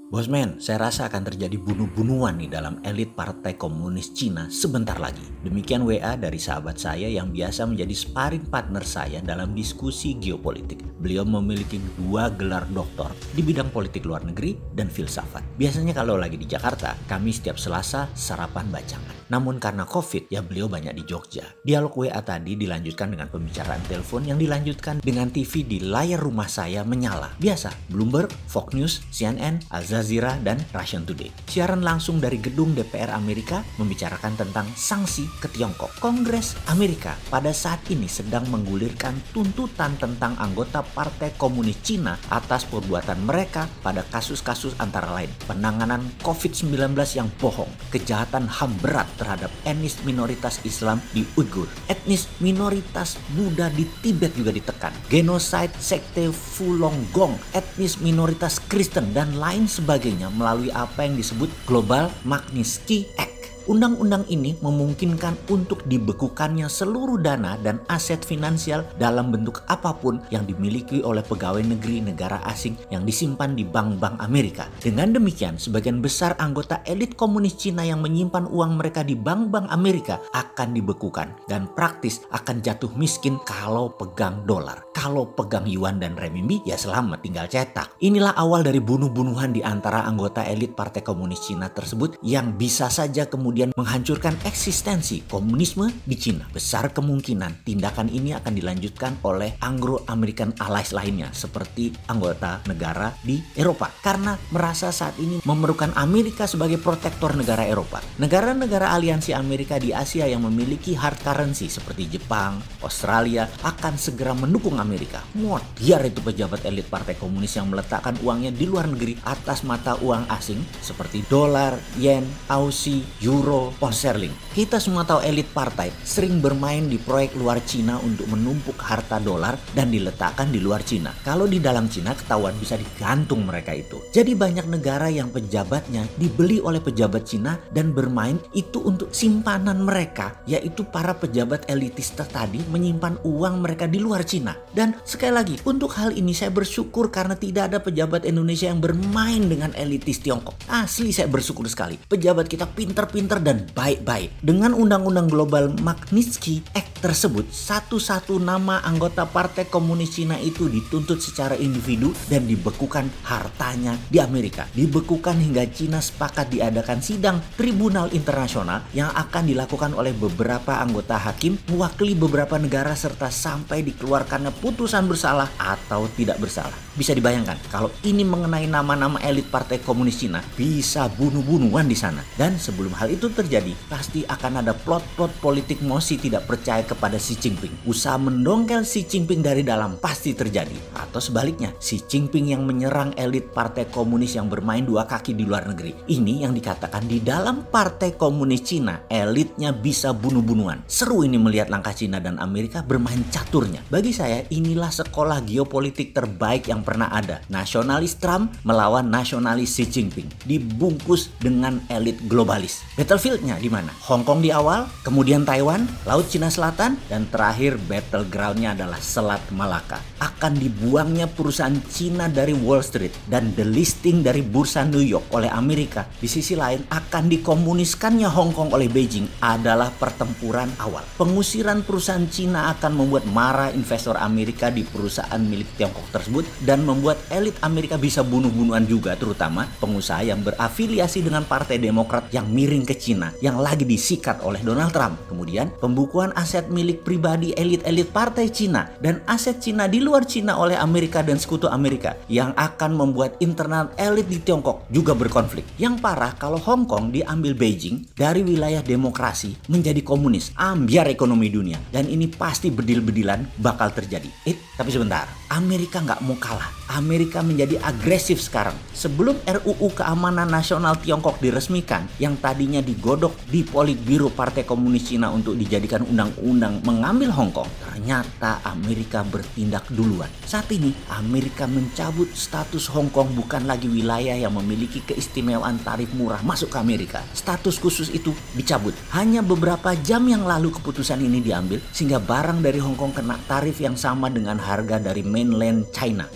Bosman, saya rasa akan terjadi bunuh-bunuhan nih dalam elit Partai Komunis Cina sebentar lagi. Demikian WA dari sahabat saya yang biasa menjadi sparring partner saya dalam diskusi geopolitik. Beliau memiliki 2 gelar doktor di bidang politik luar negeri dan filsafat. Biasanya kalau lagi di Jakarta, kami setiap Selasa sarapan bacangan. Namun karena COVID, ya beliau banyak di Jogja. Dialog WA tadi dilanjutkan dengan pembicaraan telepon yang dilanjutkan dengan TV di layar rumah saya menyala. Biasa, Bloomberg, Fox News, CNN, Al Jazeera, dan Russian Today. Siaran langsung dari gedung DPR Amerika membicarakan tentang sanksi ke Tiongkok. Kongres Amerika pada saat ini sedang menggulirkan tuntutan tentang anggota Partai Komunis Cina atas perbuatan mereka pada kasus-kasus antara lain penanganan COVID-19 yang bohong, kejahatan HAM berat terhadap etnis minoritas Islam di Uighur, etnis minoritas Buddha di Tibet juga ditekan, genosida sekte Falun Gong, etnis minoritas Kristen, dan lain sebagainya melalui apa yang disebut Global Magnitsky Act. Undang-undang ini memungkinkan untuk dibekukannya seluruh dana dan aset finansial dalam bentuk apapun yang dimiliki oleh pegawai negeri negara asing yang disimpan di bank-bank Amerika. Dengan demikian, sebagian besar anggota elit komunis Cina yang menyimpan uang mereka di bank-bank Amerika akan dibekukan dan praktis akan jatuh miskin kalau pegang dolar. Kalau pegang yuan dan renminbi, ya selamat tinggal cetak. Inilah awal dari bunuh-bunuhan di antara anggota elit Partai Komunis Cina tersebut yang bisa saja kemudian menghancurkan eksistensi komunisme di Cina. Besar kemungkinan tindakan ini akan dilanjutkan oleh Anglo-American allies lainnya seperti anggota negara di Eropa karena merasa saat ini memerlukan Amerika sebagai protektor negara Eropa. Negara-negara aliansi Amerika di Asia yang memiliki hard currency seperti Jepang, Australia akan segera mendukung Amerika. Biar itu pejabat elit Partai Komunis yang meletakkan uangnya di luar negeri atas mata uang asing seperti dolar, yen, Aussie, euro, pound sterling. Kita semua tahu elit partai sering bermain di proyek luar Cina untuk menumpuk harta dolar dan diletakkan di luar Cina. Kalau di dalam Cina ketahuan bisa digantung mereka itu. Jadi banyak negara yang pejabatnya dibeli oleh pejabat Cina dan bermain itu untuk simpanan mereka, yaitu para pejabat elitis tadi menyimpan uang mereka di luar Cina. Dan sekali lagi, untuk hal ini saya bersyukur karena tidak ada pejabat Indonesia yang bermain dengan elitis Tiongkok. Asli saya bersyukur sekali. Pejabat kita pinter-pinter dan baik-baik. Dengan Undang-Undang Global Magnitsky Act tersebut, satu-satu nama anggota Partai Komunis Cina itu dituntut secara individu dan dibekukan hartanya di Amerika. Dibekukan hingga Cina sepakat diadakan sidang tribunal internasional yang akan dilakukan oleh beberapa anggota hakim mewakili beberapa negara serta sampai dikeluarkannya putusan bersalah atau tidak bersalah. Bisa dibayangkan kalau ini mengenai nama-nama elit Partai Komunis Cina, bisa bunuh-bunuhan di sana. Dan sebelum hal itu terjadi, pasti akan ada plot-plot politik mosi tidak percaya kepada Xi Jinping. Usaha mendongkel Xi Jinping dari dalam pasti terjadi. Atau sebaliknya, Xi Jinping yang menyerang elit Partai Komunis yang bermain 2 kaki di luar negeri. Ini yang dikatakan di dalam Partai Komunis Cina, elitnya bisa bunuh-bunuhan. Seru ini melihat langkah Cina dan Amerika bermain caturnya. Bagi saya, inilah sekolah geopolitik terbaik yang pernah ada. Nasionalis Trump melawan nasionalis Xi Jinping. Dibungkus dengan elit globalis. Battlefieldnya di mana? Hong Kong di awal, kemudian Taiwan, Laut Cina Selatan, dan terakhir battlegroundnya adalah Selat Malaka. Akan dibuangnya perusahaan Cina dari Wall Street dan delisting dari bursa New York oleh Amerika. Di sisi lain, akan dikomuniskannya Hong Kong oleh Beijing adalah pertempuran awal. Pengusiran perusahaan Cina akan membuat marah investor Amerika di perusahaan milik Tiongkok tersebut dan membuat elit Amerika bisa bunuh-bunuhan juga, terutama pengusaha yang berafiliasi dengan Partai Demokrat yang miring ke Cina yang lagi disikat oleh Donald Trump. Kemudian pembukuan aset milik pribadi elit-elit partai Cina dan aset Cina di luar Cina oleh Amerika dan sekutu Amerika yang akan membuat internal elit di Tiongkok juga berkonflik. Yang parah kalau Hong Kong diambil Beijing dari wilayah demokrasi menjadi komunis, ambiar ekonomi dunia, dan ini pasti bedil-bedilan bakal terjadi. Tapi sebentar, Amerika nggak mau kalah. Amerika menjadi agresif sekarang. Sebelum RUU Keamanan Nasional Tiongkok diresmikan, yang tadinya digodok di Politbiro Partai Komunis Cina untuk dijadikan undang-undang mengambil Hong Kong, ternyata Amerika bertindak duluan. Saat ini, Amerika mencabut status Hong Kong bukan lagi wilayah yang memiliki keistimewaan tarif murah masuk ke Amerika. Status khusus itu dicabut. Hanya beberapa jam yang lalu keputusan ini diambil, sehingga barang dari Hong Kong kena tarif yang sama dengan harga dari mainland China. Jadi mahal.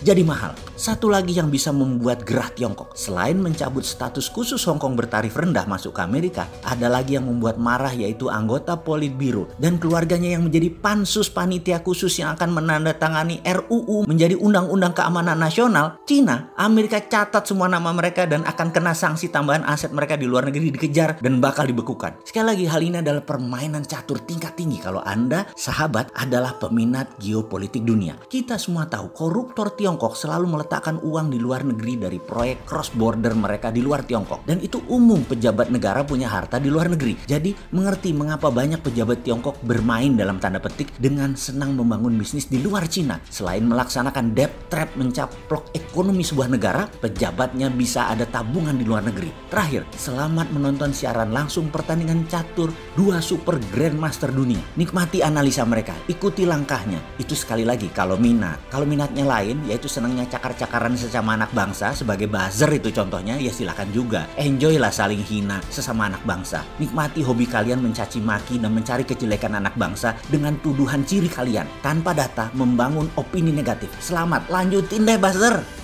hal. Satu lagi yang bisa membuat gerah Tiongkok, selain mencabut status khusus Hong Kong bertarif rendah masuk ke Amerika, ada lagi yang membuat marah, yaitu anggota Politbiro dan keluarganya yang menjadi pansus panitia khusus yang akan menandatangani RUU menjadi Undang-Undang Keamanan Nasional. Cina, Amerika catat semua nama mereka dan akan kena sanksi tambahan aset mereka di luar negeri dikejar dan bakal dibekukan. Sekali lagi, hal ini adalah permainan catur tingkat tinggi kalau Anda, sahabat, adalah peminat geopolitik dunia. Kita semua tahu koruptor Tiongkok selalu meletakkan uang di luar negeri dari proyek cross border mereka di luar Tiongkok. Dan itu umum, pejabat negara punya harta di luar negeri. Jadi mengerti mengapa banyak pejabat Tiongkok bermain dalam tanda petik dengan senang membangun bisnis di luar Cina. Selain melaksanakan debt trap mencaplok ekonomi sebuah negara, pejabatnya bisa ada tabungan di luar negeri. Terakhir, selamat menonton siaran langsung pertandingan catur dua super grandmaster dunia. Nikmati analisa mereka, ikuti langkahnya. Itu sekali lagi kalau minat. Kalau minatnya lain, yaitu senangnya cakar-cakaran sesama anak bangsa sebagai buzzer itu contohnya, ya silakan juga. Enjoy lah saling hina sesama anak bangsa. Nikmati hobi kalian mencaci maki dan mencari kejelekan anak bangsa dengan tuduhan ciri kalian tanpa data membangun opini negatif. Selamat, lanjutin deh buzzer.